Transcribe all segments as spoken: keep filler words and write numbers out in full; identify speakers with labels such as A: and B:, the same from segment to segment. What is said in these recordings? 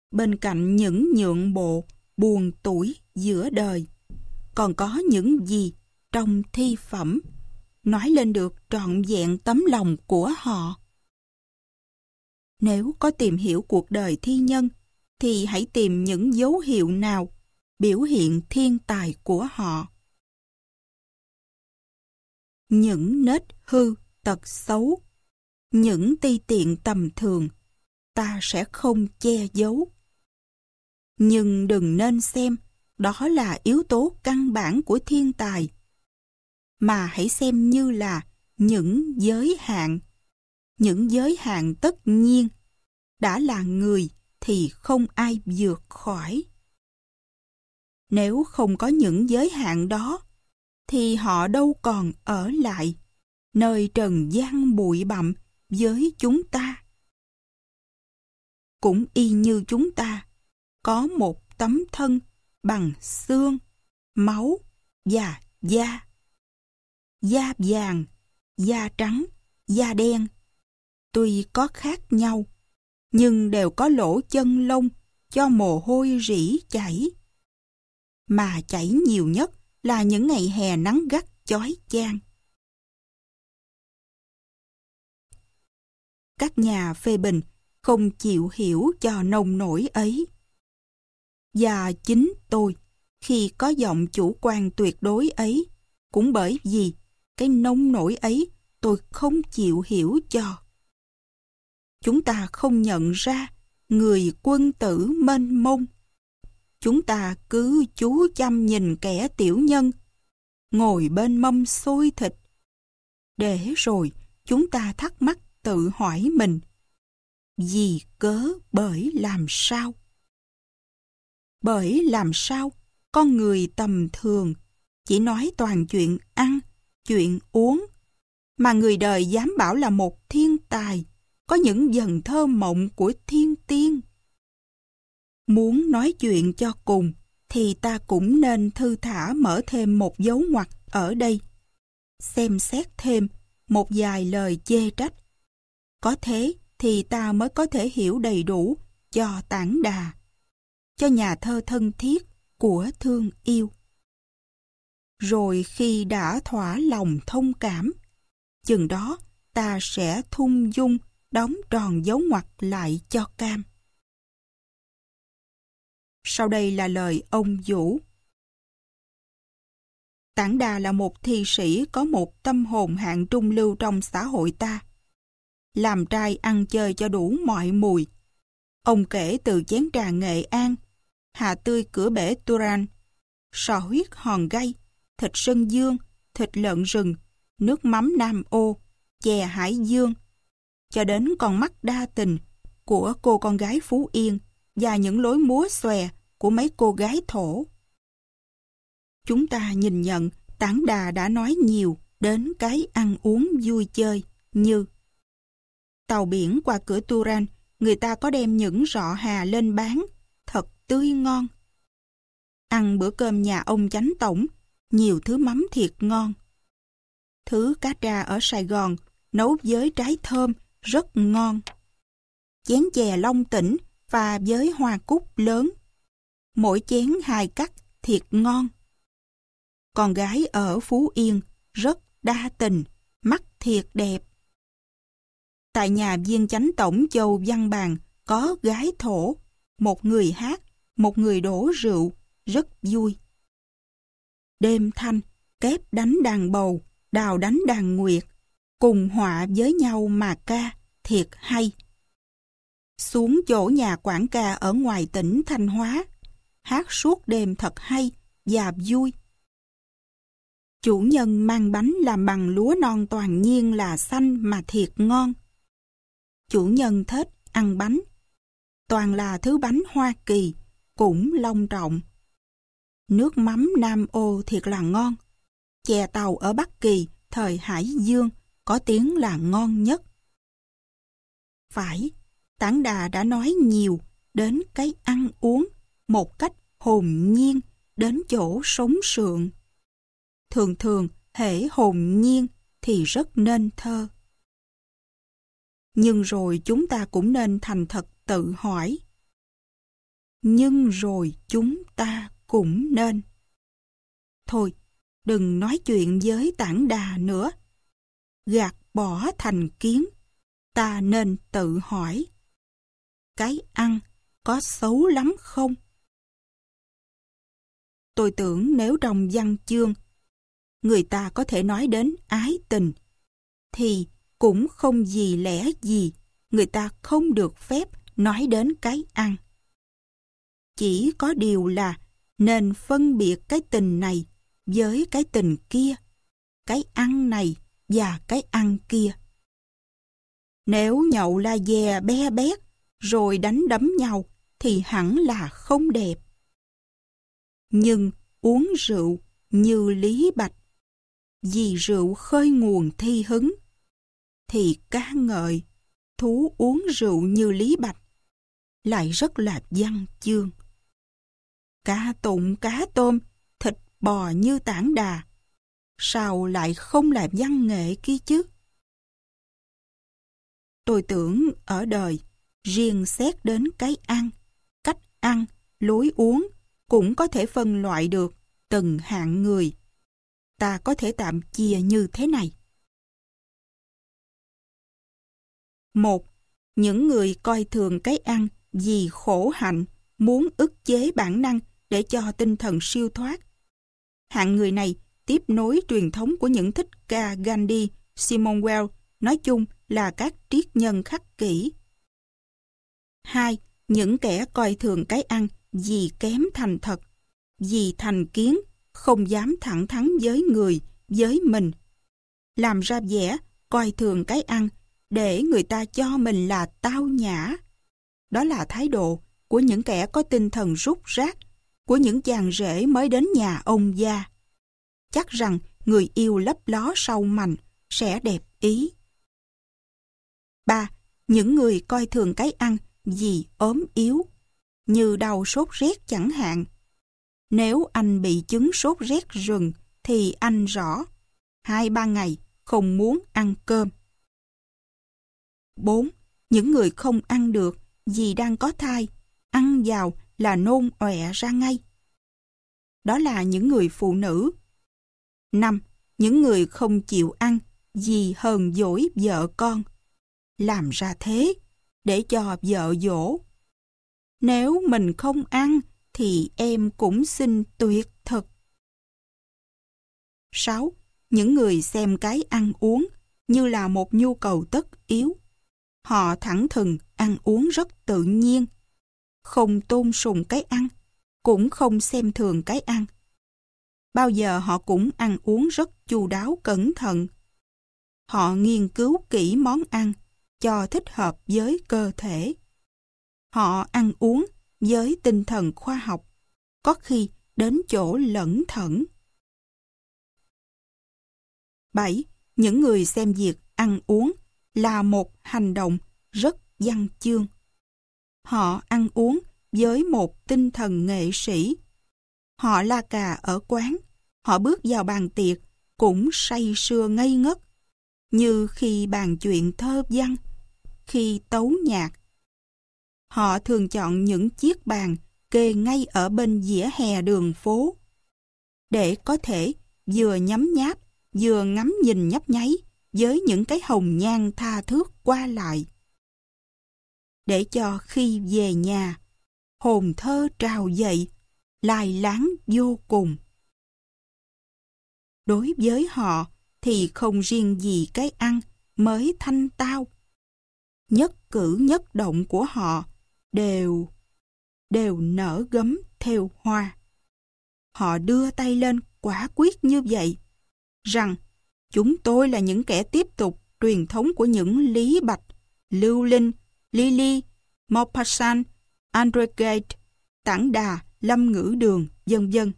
A: bên cạnh những nhượng bộ, buồn tủi giữa đời, còn có những gì trong thi phẩm nói lên được trọn vẹn tấm lòng của họ. Nếu có tìm hiểu cuộc đời thi nhân, thì hãy tìm những dấu hiệu nào biểu hiện thiên tài của họ. Những nết hư, tật xấu, những ti tiện tầm thường, ta sẽ không che giấu. Nhưng đừng nên xem đó là yếu tố căn bản của thiên tài, mà hãy xem như là những giới hạn. Những giới hạn tất nhiên, đã là người thì không ai vượt khỏi. Nếu không có những giới hạn đó, thì họ đâu còn ở lại nơi trần gian bụi bặm với chúng ta. Cũng y như chúng ta, có một tấm thân bằng xương, máu và da. Da vàng, da trắng, da đen, tuy có khác nhau, nhưng đều có lỗ chân lông cho mồ hôi rỉ chảy. Mà chảy nhiều nhất là những ngày hè nắng gắt chói chang. Các nhà phê bình không chịu hiểu cho nông nổi ấy. Và chính tôi, khi có giọng chủ quan tuyệt đối ấy, cũng bởi vì cái nông nổi ấy tôi không chịu hiểu cho. Chúng ta không nhận ra người quân tử mênh mông. Chúng ta cứ chú chăm nhìn kẻ tiểu nhân, ngồi bên mâm xôi thịt. Để rồi chúng ta thắc mắc tự hỏi mình, vì cớ bởi làm sao? Bởi làm sao con người tầm thường chỉ nói toàn chuyện ăn, chuyện uống, mà người đời dám bảo là một thiên tài, có những dần thơ mộng của thiên tiên. Muốn nói chuyện cho cùng, thì ta cũng nên thư thả mở thêm một dấu ngoặc ở đây, xem xét thêm một vài lời chê trách. Có thế thì ta mới có thể hiểu đầy đủ cho Tản Đà, cho nhà thơ thân thiết của thương yêu. Rồi khi đã thỏa lòng thông cảm, chừng đó ta sẽ thung dung đóng tròn dấu ngoặc lại cho Cam. Sau đây là lời ông Vũ. Tản Đà là một thi sĩ có một tâm hồn hạng trung lưu trong xã hội ta. Làm trai ăn chơi cho đủ mọi mùi. Ông kể từ chén trà Nghệ An, hà tươi cửa bể Turan, sò huyết Hòn Gai, thịt Sơn Dương, thịt lợn rừng, nước mắm Nam Ô, chè Hải Dương, cho đến con mắt đa tình của cô con gái Phú Yên và những lối múa xòe của mấy cô gái thổ. Chúng ta nhìn nhận Tản Đà đã nói nhiều đến cái ăn uống vui chơi như: tàu biển qua cửa Turan, người ta có đem những rọ hà lên bán, thật tươi ngon. Ăn bữa cơm nhà ông chánh tổng, nhiều thứ mắm thiệt ngon. Thứ cá tra ở Sài Gòn nấu với trái thơm rất ngon. Chén chè Long Tỉnh pha với hoa cúc lớn, mỗi chén hai cắt thiệt ngon. Con gái ở Phú Yên rất đa tình, mắt thiệt đẹp. Tại nhà viên chánh tổng Châu Văn Bàn có gái thổ, một người hát, một người đổ rượu, rất vui. Đêm thanh, kép đánh đàn bầu, đào đánh đàn nguyệt, cùng họa với nhau mà ca, thiệt hay. Xuống chỗ nhà quản ca ở ngoài tỉnh Thanh Hóa, hát suốt đêm thật hay và vui. Chủ nhân mang bánh làm bằng lúa non toàn nhiên là xanh mà thiệt ngon. Chủ nhân thích ăn bánh, toàn là thứ bánh Hoa Kỳ, cũng long trọng. Nước mắm Nam Ô thiệt là ngon. Chè tàu ở Bắc Kỳ thời Hải Dương có tiếng là ngon nhất. Phải, Tản Đà đã nói nhiều đến cái ăn uống một cách hồn nhiên đến chỗ sống sượng. Thường thường hễ hồn nhiên thì rất nên thơ. Nhưng rồi chúng ta cũng nên thành thật tự hỏi, nhưng rồi chúng ta cũng nên. Thôi, đừng nói chuyện với tảng đà nữa. Gạt bỏ thành kiến, ta nên tự hỏi. Cái ăn có xấu lắm không? Tôi tưởng nếu trong văn chương người ta có thể nói đến ái tình, thì cũng không gì lẽ gì người ta không được phép nói đến cái ăn. Chỉ có điều là nên phân biệt cái tình này với cái tình kia, cái ăn này và cái ăn kia. Nếu nhậu la dè be bét rồi đánh đấm nhau thì hẳn là không đẹp. Nhưng uống rượu như Lý Bạch, vì rượu khơi nguồn thi hứng, thì ca ngợi thú uống rượu như Lý Bạch lại rất là văn chương. Ca tụng cá tôm, thịt bò như tảng đà, sao lại không là văn nghệ kia chứ? Tôi tưởng ở đời, riêng xét đến cái ăn, cách ăn, lối uống, cũng có thể phân loại được từng hạng người. Ta có thể tạm chia như thế này. Một, những người coi thường cái ăn vì khổ hạnh, muốn ức chế bản năng để cho tinh thần siêu thoát. Hạng người này tiếp nối truyền thống của những thích ca Gandhi, Simone Weil, nói chung là các triết nhân khắc kỷ. Hai, những kẻ coi thường cái ăn vì kém thành thật, vì thành kiến, không dám thẳng thắn với người, với mình. Làm ra vẻ, coi thường cái ăn để người ta cho mình là tao nhã. Đó là thái độ của những kẻ có tinh thần rút rát, của những chàng rể mới đến nhà ông gia. Chắc rằng người yêu lấp ló sau mành sẽ đẹp ý. Ba, những người coi thường cái ăn vì ốm yếu, như đau sốt rét chẳng hạn. Nếu anh bị chứng sốt rét rừng thì anh rõ, hai ba ngày không muốn ăn cơm. Bốn, những người không ăn được vì đang có thai, ăn vào là nôn ọe ra ngay. Đó là những người phụ nữ. Năm, những người không chịu ăn vì hờn dỗi vợ con. Làm ra thế để cho vợ dỗ. Nếu mình không ăn thì em cũng xin tuyệt thực. Sáu, những người xem cái ăn uống như là một nhu cầu tất yếu. Họ thẳng thừng ăn uống rất tự nhiên, không tôn sùng cái ăn, cũng không xem thường cái ăn. Bao giờ họ cũng ăn uống rất chu đáo cẩn thận. Họ nghiên cứu kỹ món ăn cho thích hợp với cơ thể. Họ ăn uống với tinh thần khoa học, có khi đến chỗ lẩn thẩn. Bảy, những người xem việc ăn uống là một hành động rất văn chương. Họ ăn uống với một tinh thần nghệ sĩ. Họ la cà ở quán, họ bước vào bàn tiệc cũng say sưa ngây ngất, như khi bàn chuyện thơ văn, khi tấu nhạc. Họ thường chọn những chiếc bàn kê ngay ở bên vỉa hè đường phố, để có thể vừa nhấm nháp, vừa ngắm nhìn nhấp nháy với những cái hồng nhan tha thước qua lại. Để cho khi về nhà, hồn thơ trào dậy, lai láng vô cùng. Đối với họ thì không riêng gì cái ăn mới thanh tao. Nhất cử nhất động của họ đều, đều nở gấm theo hoa. Họ đưa tay lên quả quyết như vậy, rằng chúng tôi là những kẻ tiếp tục truyền thống của những Lý Bạch, Lưu Linh, Lily, Maupassant, Andre Gide, Tảng Đà, Lâm Ngữ Đường, vân vân.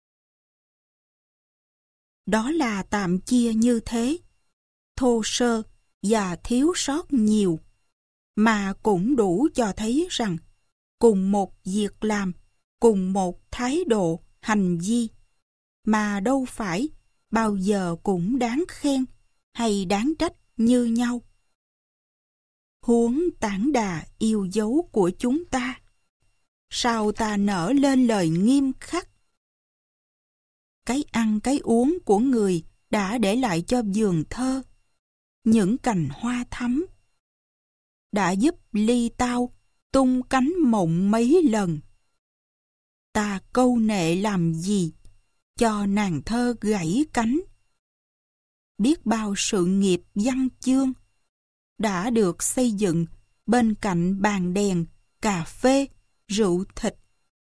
A: Đó là tạm chia như thế, thô sơ và thiếu sót nhiều, mà cũng đủ cho thấy rằng cùng một việc làm, cùng một thái độ, hành vi, mà đâu phải bao giờ cũng đáng khen hay đáng trách như nhau. Huống Tảng Đà yêu dấu của chúng ta, sao ta nỡ lên lời nghiêm khắc? Cái ăn cái uống của người đã để lại cho vườn thơ những cành hoa thắm, đã giúp ly tao tung cánh mộng mấy lần. Ta câu nệ làm gì cho nàng thơ gãy cánh? Biết bao sự nghiệp văn chương đã được xây dựng bên cạnh bàn đèn, cà phê, rượu thịt.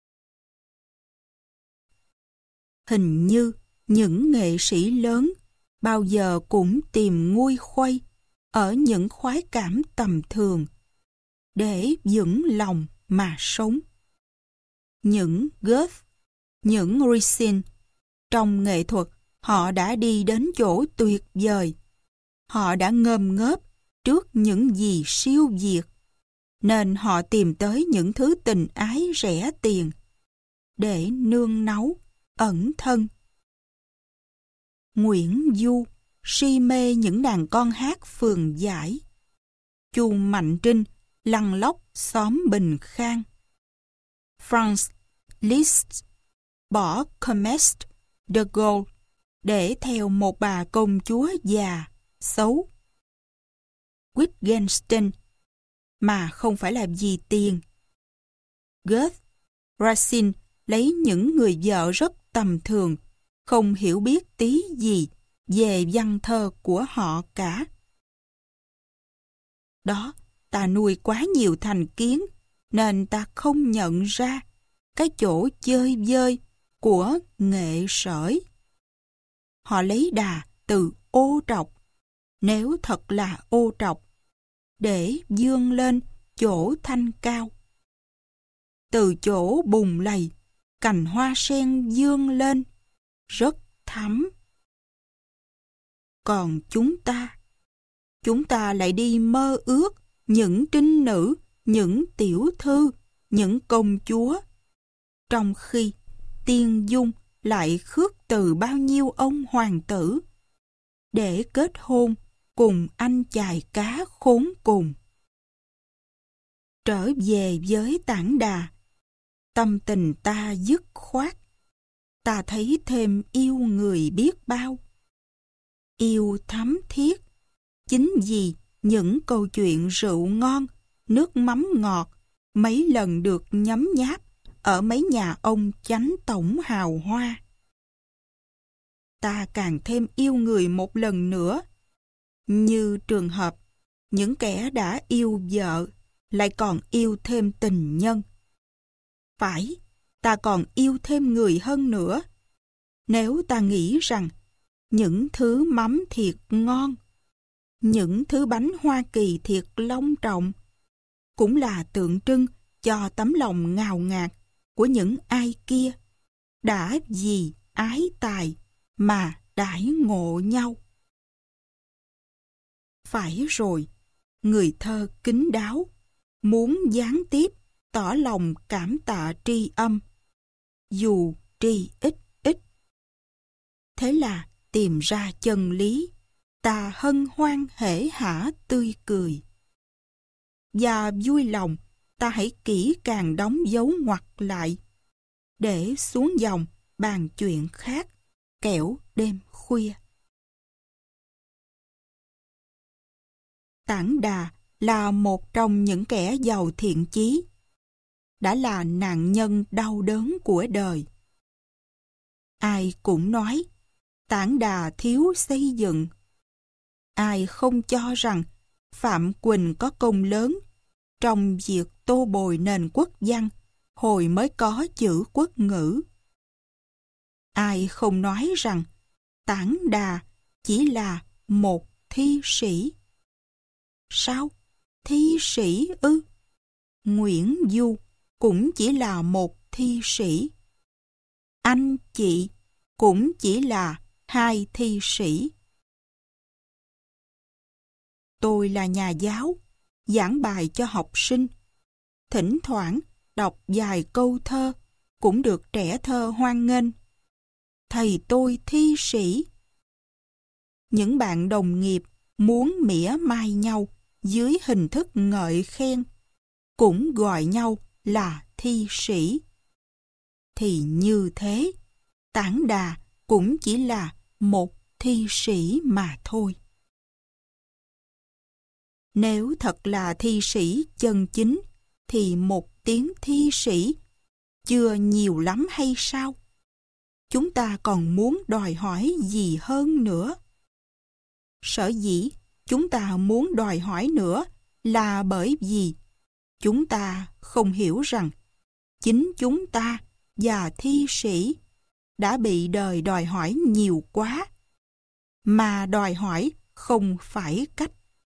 A: Hình như những nghệ sĩ lớn bao giờ cũng tìm nguôi khuây ở những khoái cảm tầm thường để vững lòng mà sống. Những Goethe, những Racine, trong nghệ thuật họ đã đi đến chỗ tuyệt vời. Họ đã ngơm ngớp trước những gì siêu việt, nên họ tìm tới những thứ tình ái rẻ tiền để nương náu, ẩn thân. Nguyễn Du si mê những nàng con hát phường giải. Chu Mạnh Trinh lăn lóc xóm Bình Khang. Franz Liszt bỏ Comte de Gaulle để theo một bà công chúa già, xấu. Wittgenstein mà không phải là vì tiền. Goethe, Racine lấy những người vợ rất tầm thường, không hiểu biết tí gì về văn thơ của họ cả. Đó, ta nuôi quá nhiều thành kiến, nên ta không nhận ra cái chỗ chơi vơi của nghệ sởi. Họ lấy đà từ ô trọc, nếu thật là ô trọc, để vươn lên chỗ thanh cao. Từ chỗ bùng lầy, cành hoa sen vươn lên, rất thắm. Còn chúng ta, chúng ta lại đi mơ ước những trinh nữ, những tiểu thư, những công chúa, trong khi tiên dung lại khước từ bao nhiêu ông hoàng tử để kết hôn cùng anh chài cá khốn cùng. Trở về với Tản Đà, tâm tình ta dứt khoát. Ta thấy thêm yêu người biết bao. Yêu thắm thiết, chính vì những câu chuyện rượu ngon, nước mắm ngọt mấy lần được nhấm nháp ở mấy nhà ông chánh tổng hào hoa. Ta càng thêm yêu người một lần nữa, như trường hợp những kẻ đã yêu vợ lại còn yêu thêm tình nhân. Phải, ta còn yêu thêm người hơn nữa. Nếu ta nghĩ rằng những thứ mắm thiệt ngon, những thứ bánh Hoa Kỳ thiệt long trọng, cũng là tượng trưng cho tấm lòng ngào ngạt của những ai kia đã vì ái tài mà đãi ngộ nhau. Phải rồi, người thơ kín đáo, muốn gián tiếp tỏ lòng cảm tạ tri âm, dù tri ít ít. Thế là tìm ra chân lý, ta hân hoan hể hả tươi cười. Và vui lòng, ta hãy kỹ càng đóng dấu ngoặc lại, để xuống dòng bàn chuyện khác, kẻo đêm khuya. Tản Đà là một trong những kẻ giàu thiện chí, đã là nạn nhân đau đớn của đời. Ai cũng nói Tản Đà thiếu xây dựng. Ai không cho rằng Phạm Quỳnh có công lớn trong việc tô bồi nền quốc văn hồi mới có chữ quốc ngữ. Ai không nói rằng Tản Đà chỉ là một thi sĩ. Sao? Thi sĩ ư? Nguyễn Du cũng chỉ là một thi sĩ. Anh chị cũng chỉ là hai thi sĩ. Tôi là nhà giáo, giảng bài cho học sinh. Thỉnh thoảng đọc vài câu thơ cũng được trẻ thơ hoan nghênh. Thầy tôi thi sĩ. Những bạn đồng nghiệp muốn mỉa mai nhau dưới hình thức ngợi khen, cũng gọi nhau là thi sĩ. Thì như thế, Tản Đà cũng chỉ là một thi sĩ mà thôi. Nếu thật là thi sĩ chân chính, thì một tiếng thi sĩ chưa nhiều lắm hay sao? Chúng ta còn muốn đòi hỏi gì hơn nữa? Sở dĩ chúng ta muốn đòi hỏi nữa là bởi vì chúng ta không hiểu rằng chính chúng ta và thi sĩ đã bị đời đòi hỏi nhiều quá, mà đòi hỏi không phải cách.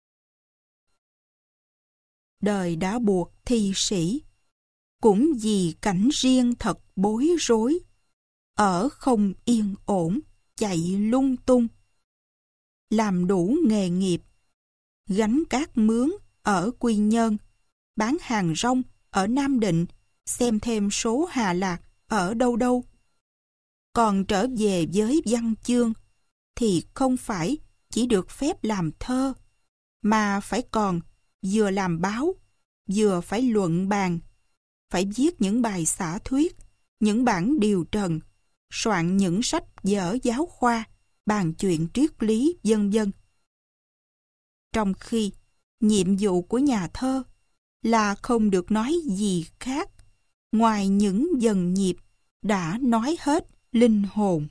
A: Đời đã buộc thi sĩ, cũng vì cảnh riêng thật bối rối, ở không yên ổn, chạy lung tung, làm đủ nghề nghiệp, gánh cát mướn ở Quy Nhơn, bán hàng rong ở Nam Định, xem thêm số Hà Lạc ở đâu đâu. Còn trở về với văn chương, thì không phải chỉ được phép làm thơ, mà phải còn vừa làm báo, vừa phải luận bàn, phải viết những bài xã thuyết, những bản điều trần, soạn những sách vở giáo khoa, bàn chuyện triết lý, vân vân. Trong khi nhiệm vụ của nhà thơ là không được nói gì khác ngoài những dần nhịp đã nói hết linh hồn.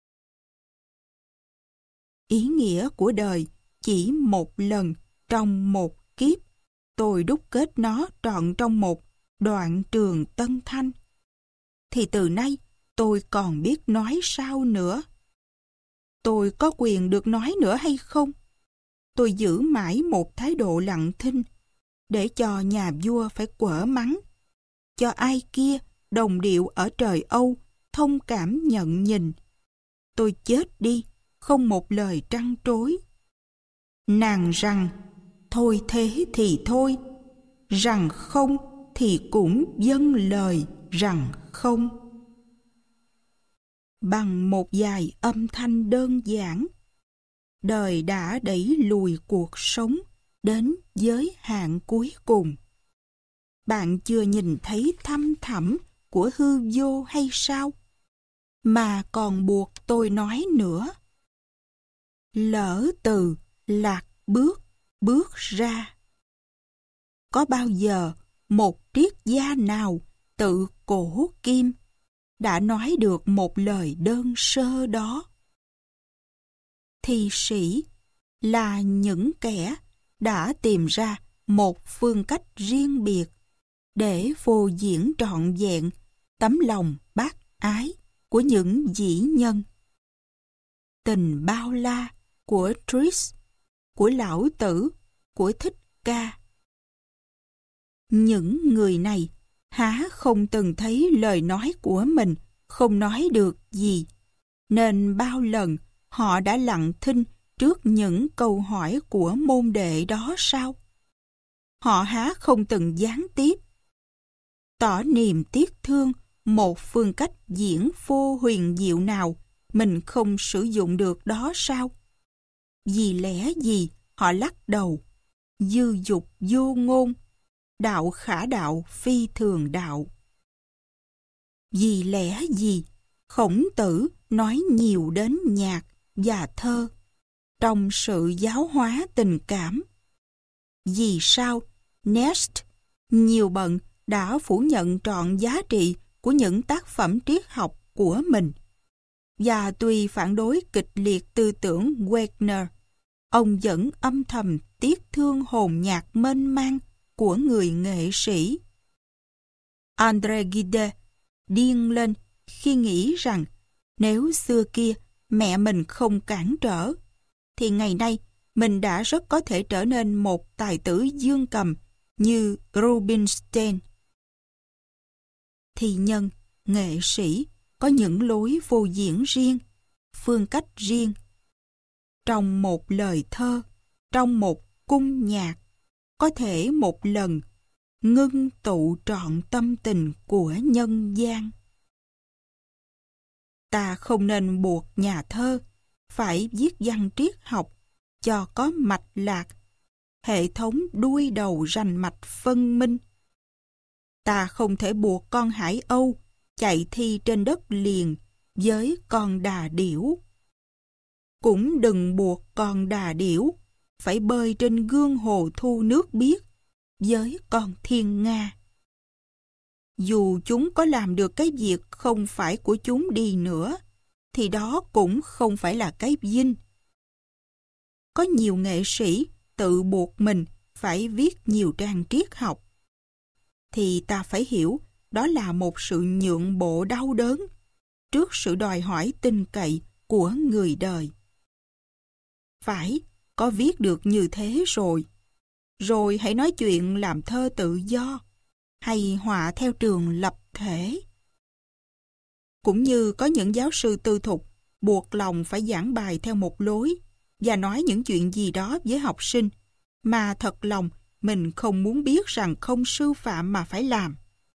A: Ý nghĩa của đời chỉ một lần trong một kiếp, tôi đúc kết nó trọn trong một đoạn trường Tân Thanh. Thì từ nay tôi còn biết nói sao nữa? Tôi có quyền được nói nữa hay không? Tôi giữ mãi một thái độ lặng thinh, để cho nhà vua phải quở mắng, cho ai kia đồng điệu ở trời Âu thông cảm nhận nhìn. Tôi chết đi, không một lời trăn trối. Nàng rằng, thôi thế thì thôi, rằng không thì cũng dâng lời rằng không. Bằng một vài âm thanh đơn giản, đời đã đẩy lùi cuộc sống đến giới hạn cuối cùng. Bạn chưa nhìn thấy thăm thẳm của hư vô hay sao? Mà còn buộc tôi nói nữa. Lỡ từ lạc bước, bước ra. Có bao giờ một triết gia nào tự cổ kim đã nói được một lời đơn sơ đó? Thi sĩ là những kẻ đã tìm ra một phương cách riêng biệt để phô diễn trọn vẹn tấm lòng bác ái của những vĩ nhân. Tình bao la của Tris, của Lão Tử, của Thích Ca. Những người này há không từng thấy lời nói của mình không nói được gì, nên bao lần họ đã lặng thinh trước những câu hỏi của môn đệ đó sao? Họ há không từng gián tiếp tỏ niềm tiếc thương một phương cách diễn phô huyền diệu nào mình không sử dụng được đó sao? Vì lẽ gì họ lắc đầu, dư dục vô ngôn, đạo khả đạo phi thường đạo. Vì lẽ gì Khổng Tử nói nhiều đến nhạc và thơ trong sự giáo hóa tình cảm? Vì sao Nest nhiều bận đã phủ nhận trọn giá trị của những tác phẩm triết học của mình? Và tuy phản đối kịch liệt tư tưởng Wagner, ông vẫn âm thầm tiếc thương hồn nhạc mênh mang của người nghệ sĩ. André Gide điên lên khi nghĩ rằng nếu xưa kia mẹ mình không cản trở, thì ngày nay mình đã rất có thể trở nên một tài tử dương cầm như Rubinstein. Thi nhân, nghệ sĩ có những lối phô diễn riêng, phương cách riêng. Trong một lời thơ, trong một cung nhạc, có thể một lần ngưng tụ trọn tâm tình của nhân gian. Ta không nên buộc nhà thơ phải viết văn triết học cho có mạch lạc, hệ thống đuôi đầu rành mạch phân minh. Ta không thể buộc con hải âu chạy thi trên đất liền với con đà điểu. Cũng đừng buộc con đà điểu phải bơi trên gương hồ thu nước biếc với con thiên nga. Dù chúng có làm được cái việc không phải của chúng đi nữa, thì đó cũng không phải là cái vinh. Có nhiều nghệ sĩ tự buộc mình phải viết nhiều trang triết học, thì ta phải hiểu đó là một sự nhượng bộ đau đớn trước sự đòi hỏi tin cậy của người đời. Phải, có viết được như thế rồi. Rồi hãy nói chuyện làm thơ tự do, hay họa theo trường lập thể. Cũng như có những giáo sư tư thục buộc lòng phải giảng bài theo một lối và nói những chuyện gì đó với học sinh mà thật lòng mình không muốn biết rằng không sư phạm mà phải làm.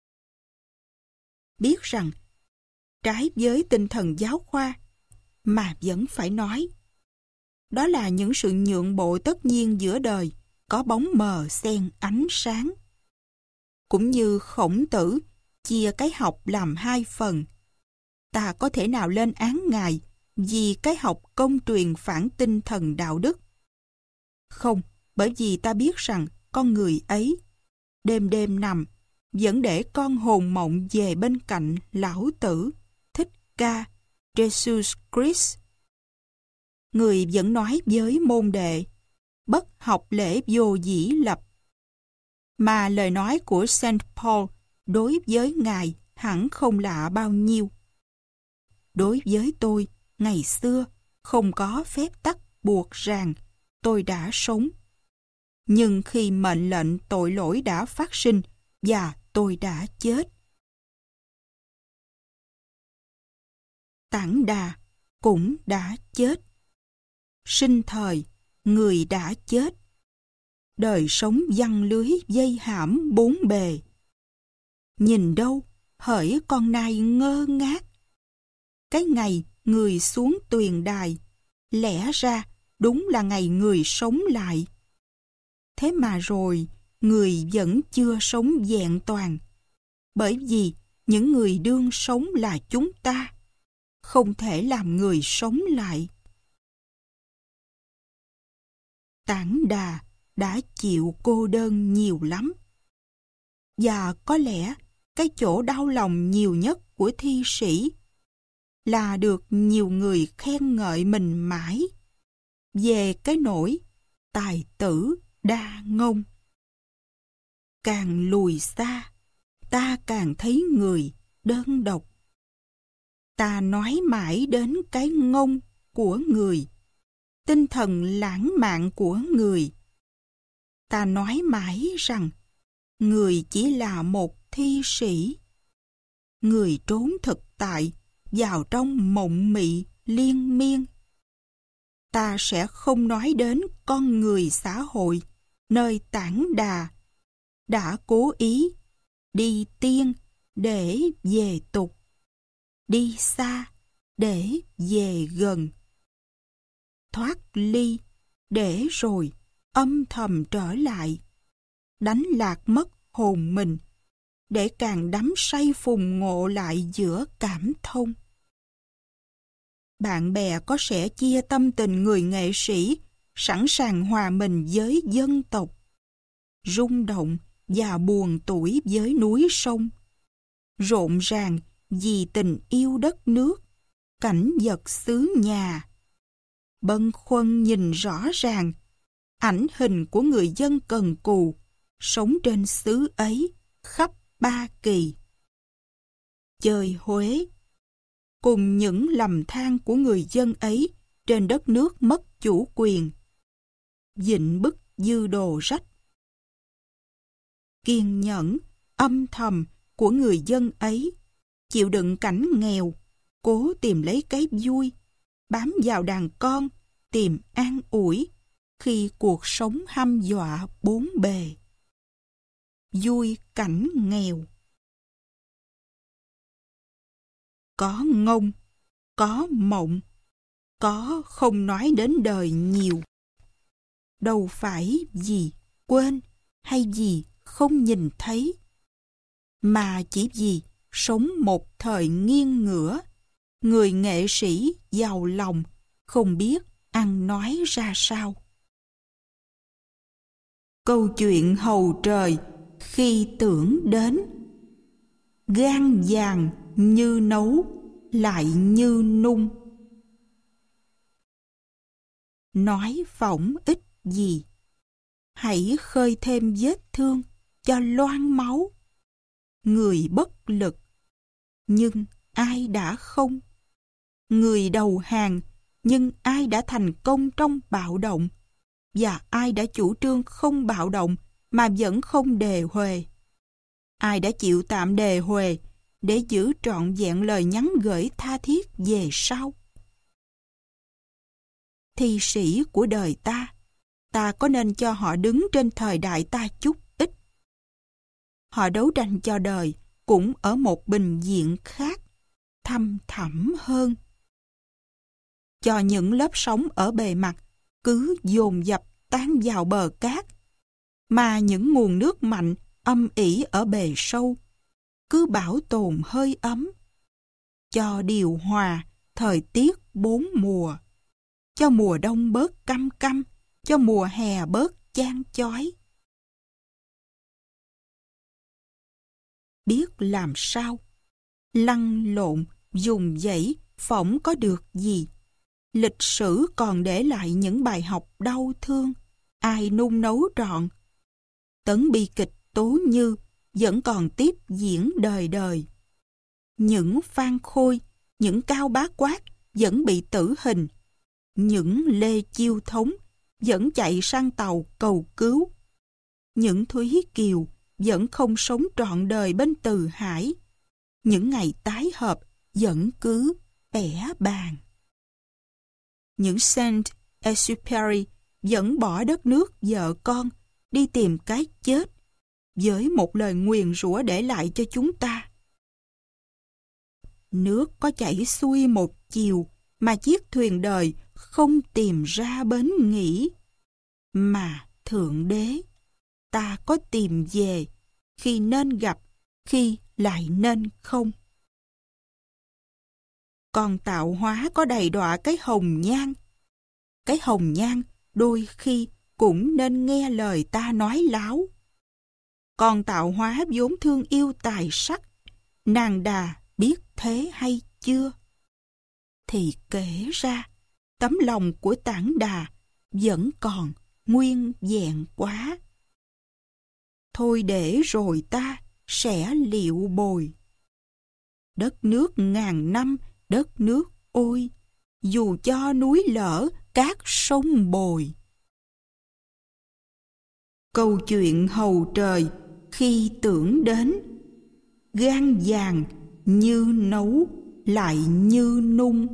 A: Biết rằng trái với tinh thần giáo khoa mà vẫn phải nói. Đó là những sự nhượng bộ tất nhiên giữa đời, có bóng mờ xen ánh sáng. Cũng như Khổng Tử chia cái học làm hai phần. Ta có thể nào lên án Ngài vì cái học công truyền phản tinh thần đạo đức? Không, bởi vì ta biết rằng con người ấy, đêm đêm nằm, vẫn để con hồn mộng về bên cạnh Lão Tử, Thích Ca, Jesus Christ. Người vẫn nói với môn đệ, bất học lễ vô dĩ lập. Mà lời nói của Saint Paul đối với Ngài hẳn không lạ bao nhiêu. Đối với tôi, ngày xưa, không có phép tắc buộc ràng, tôi đã sống. Nhưng khi mệnh lệnh tội lỗi đã phát sinh và tôi đã chết. Tản Đà cũng đã chết. Sinh thời, người đã chết. Đời sống giăng lưới dây hãm bốn bề. Nhìn đâu, hỡi con nai ngơ ngác. Cái ngày người xuống tuyền đài, lẽ ra đúng là ngày người sống lại. Thế mà rồi, người vẫn chưa sống vẹn toàn. Bởi vì những người đương sống là chúng ta, không thể làm người sống lại. Tản Đà đã chịu cô đơn nhiều lắm. Và có lẽ cái chỗ đau lòng nhiều nhất của thi sĩ là được nhiều người khen ngợi mình mãi về cái nỗi tài tử đa ngông. Càng lùi xa, ta càng thấy người đơn độc. Ta nói mãi đến cái ngông của người, tinh thần lãng mạn của người. Ta nói mãi rằng người chỉ là một thi sĩ. Người trốn thực tại vào trong mộng mị liên miên. Ta sẽ không nói đến con người xã hội nơi Tản Đà đã cố ý đi tiên để về tục, đi xa để về gần, thoát ly để rồi âm thầm trở lại, đánh lạc mất hồn mình để càng đắm say phùng ngộ lại giữa cảm thông. Bạn bè có sẽ chia tâm tình người nghệ sĩ sẵn sàng hòa mình với dân tộc, rung động và buồn tủi với núi sông, rộn ràng vì tình yêu đất nước, cảnh vật xứ nhà. Bâng khuâng nhìn rõ ràng ảnh hình của người dân cần cù sống trên xứ ấy khắp Ba Kỳ. Chơi Huế cùng những lầm than của người dân ấy trên đất nước mất chủ quyền, vịnh bức dư đồ rách. Kiên nhẫn, âm thầm của người dân ấy, chịu đựng cảnh nghèo, cố tìm lấy cái vui, bám vào đàn con, tìm an ủi khi cuộc sống hăm dọa bốn bề. Vui cảnh nghèo. Có ngông, có mộng, có không nói đến đời nhiều. Đâu phải gì quên hay gì không nhìn thấy. mà chỉ vì sống một thời nghiêng ngửa, người nghệ sĩ giàu lòng, không biết ăn nói ra sao. Câu chuyện hầu trời khi tưởng đến, gan vàng như nấu lại như nung. Nói phỏng ích gì, hãy khơi thêm vết thương cho loang máu. Người bất lực, nhưng ai đã không? Người đầu hàng, nhưng ai đã thành công trong bạo động? Và ai đã chủ trương không bạo động mà vẫn không đề huề? Ai đã chịu tạm đề huề để giữ trọn vẹn lời nhắn gửi tha thiết về sau? Thi sĩ của đời ta, ta có nên cho họ đứng trên thời đại ta chút ít? Họ đấu tranh cho đời cũng ở một bình diện khác, thâm thẳm hơn. Cho những lớp sóng ở bề mặt cứ dồn dập tan vào bờ cát, mà những nguồn nước mạnh âm ỉ ở bề sâu cứ bảo tồn hơi ấm. Cho điều hòa thời tiết bốn mùa, cho mùa đông bớt căm căm, cho mùa hè bớt chang chói. Biết làm sao, lăn lộn, dùng dãy, phỏng có được gì. Lịch sử còn để lại những bài học đau thương, ai nung nấu trọn. Tấn bi kịch Tố Như vẫn còn tiếp diễn đời đời. Những Phan Khôi, những Cao Bá Quát vẫn bị tử hình. Những Lê Chiêu Thống vẫn chạy sang tàu cầu cứu. Những Thúy Kiều vẫn không sống trọn đời bên Từ Hải. Những ngày tái hợp vẫn cứ bẻ bàng. Những Saint-Exupéry vẫn bỏ đất nước vợ con đi tìm cái chết với một lời nguyền rủa để lại cho chúng ta. Nước có chảy xuôi một chiều mà chiếc thuyền đời không tìm ra bến nghỉ. Mà Thượng Đế, ta có tìm về khi nên gặp, khi lại nên không. Còn tạo hóa có đầy đọa cái hồng nhan. Cái hồng nhan đôi khi cũng nên nghe lời ta nói láo. Còn tạo hóa vốn thương yêu tài sắc, nàng đà biết thế hay chưa? Thì kể ra, tấm lòng của Tản Đà vẫn còn nguyên vẹn quá. Thôi để rồi ta sẽ liệu bồi. Đất nước ngàn năm, đất nước ôi, dù cho núi lở, cát sông bồi. Câu chuyện hầu trời khi tưởng đến, gan vàng như nấu lại như nung.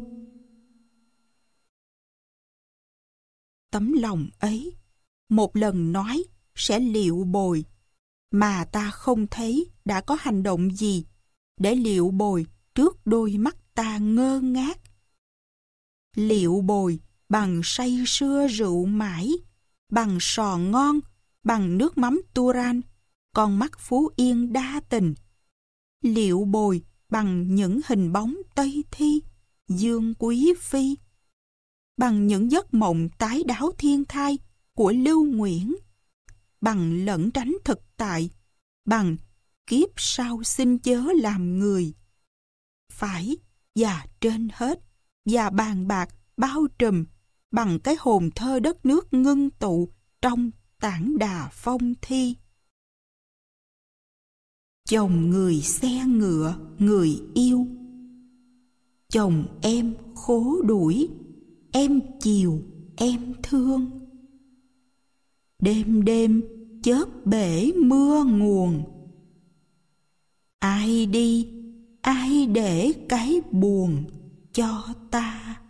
A: Tấm lòng ấy, một lần nói sẽ liệu bồi, mà ta không thấy đã có hành động gì để liệu bồi trước đôi mắt ta ngơ ngác. Liệu bồi bằng say sưa rượu mãi, bằng sò ngon, bằng nước mắm Turan, con mắt Phú Yên đa tình. Liệu bồi bằng những hình bóng Tây Thi, Dương Quý Phi, bằng những giấc mộng tái đáo thiên thai của Lưu Nguyễn, bằng lẩn tránh thực tại, bằng kiếp sau xin chớ làm người. Phải, và trên hết, và bàn bạc bao trùm, bằng cái hồn thơ đất nước ngưng tụ trong Tản Đà phong thi. Chồng người xe ngựa, người yêu. Chồng em khố đuổi, em chiều, em thương. Đêm đêm chớp bể mưa nguồn. Ai đi, ai để cái buồn cho ta.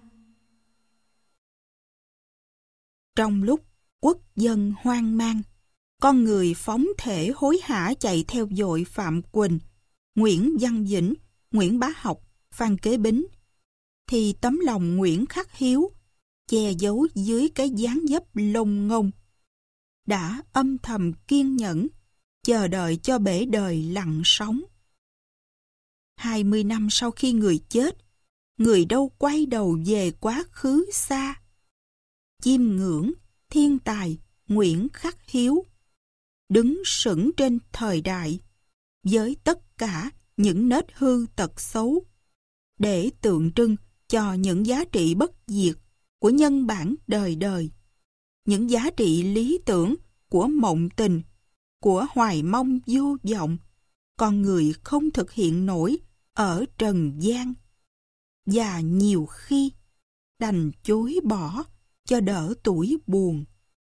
A: Trong lúc quốc dân hoang mang, con người phóng thể hối hả chạy theo dội Phạm Quỳnh, Nguyễn Văn Vĩnh, Nguyễn Bá Học, Phan Kế Bính, thì tấm lòng Nguyễn Khắc Hiếu, che giấu dưới cái dáng dấp lông ngông, đã âm thầm kiên nhẫn chờ đợi cho bể đời lặng sóng. Hai mươi năm sau khi người chết, người đâu quay đầu về quá khứ xa. Chiêm ngưỡng, thiên tài, Nguyễn Khắc Hiếu, đứng sững trên thời đại, với tất cả những nết hư tật xấu, để tượng trưng cho những giá trị bất diệt của nhân bản đời đời, những giá trị lý tưởng của mộng tình, của hoài mong vô vọng, con người không thực hiện nổi ở trần gian, và nhiều khi đành chối bỏ cho đỡ tuổi buồn.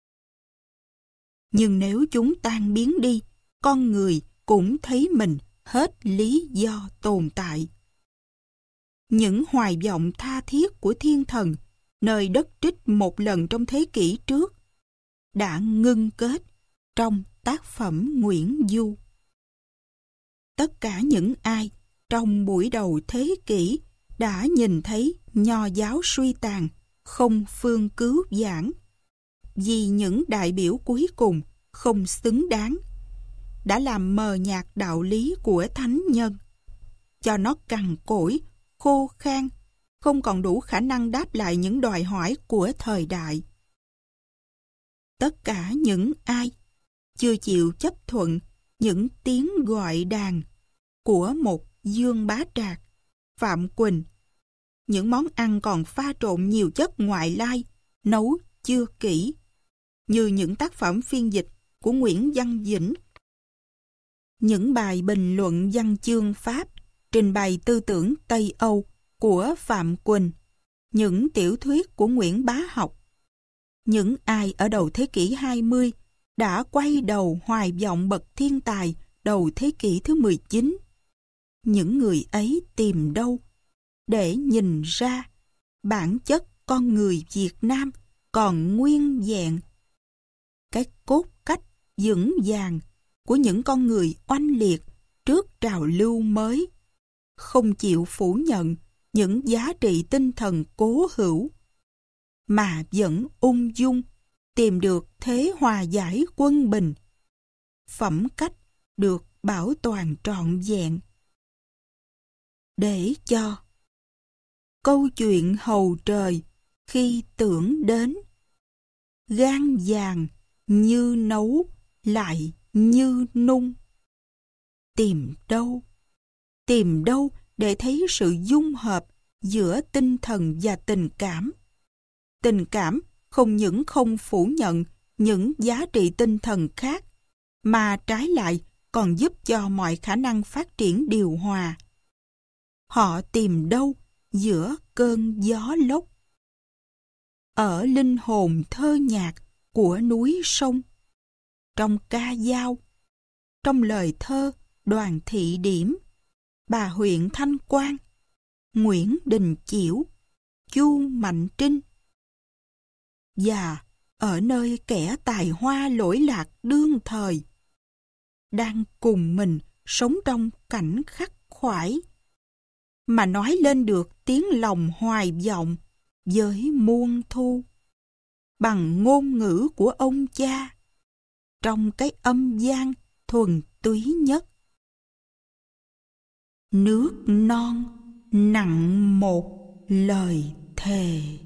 A: Nhưng nếu chúng tan biến đi, con người cũng thấy mình hết lý do tồn tại. Những hoài vọng tha thiết của thiên thần, nơi đất trích một lần trong thế kỷ trước, đã ngưng kết trong tác phẩm Nguyễn Du. Tất cả những ai trong buổi đầu thế kỷ đã nhìn thấy nho giáo suy tàn, không phương cứu vãn, vì những đại biểu cuối cùng không xứng đáng, đã làm mờ nhạt đạo lý của thánh nhân, cho nó cằn cỗi, khô khan, không còn đủ khả năng đáp lại những đòi hỏi của thời đại. Tất cả những ai chưa chịu chấp thuận những tiếng gọi đàn của một Dương Bá Trạc, Phạm Quỳnh, những món ăn còn pha trộn nhiều chất ngoại lai, nấu chưa kỹ, như những tác phẩm phiên dịch của Nguyễn Văn Vĩnh, những bài bình luận văn chương Pháp, trình bày tư tưởng Tây Âu của Phạm Quỳnh, những tiểu thuyết của Nguyễn Bá Học. Những ai ở đầu thế kỷ hai mươi đã quay đầu hoài vọng bậc thiên tài đầu thế kỷ thứ mười chín. Những người ấy tìm đâu để nhìn ra bản chất con người Việt Nam còn nguyên vẹn, cái cốt cách vững vàng của những con người oanh liệt trước trào lưu mới, không chịu phủ nhận những giá trị tinh thần cố hữu, mà vẫn ung dung tìm được thế hòa giải quân bình, phẩm cách được bảo toàn trọn vẹn. Để cho câu chuyện hầu trời khi tưởng đến, gan vàng như nấu lại như nung. Tìm đâu, tìm đâu để thấy sự dung hợp giữa tinh thần và tình cảm. Tình cảm không những không phủ nhận những giá trị tinh thần khác, mà trái lại còn giúp cho mọi khả năng phát triển điều hòa. Họ tìm đâu giữa cơn gió lốc? Ở linh hồn thơ nhạc của núi sông, trong ca dao, trong lời thơ Đoàn Thị Điểm, bà huyện Thanh Quang, Nguyễn Đình Chiểu, Chu Mạnh Trinh. Và ở nơi kẻ tài hoa lỗi lạc đương thời, đang cùng mình sống trong cảnh khắc khoải, mà nói lên được tiếng lòng hoài vọng với muôn thu, bằng ngôn ngữ của ông cha, trong cái âm gian thuần túy nhất. Nước non nặng một lời thề.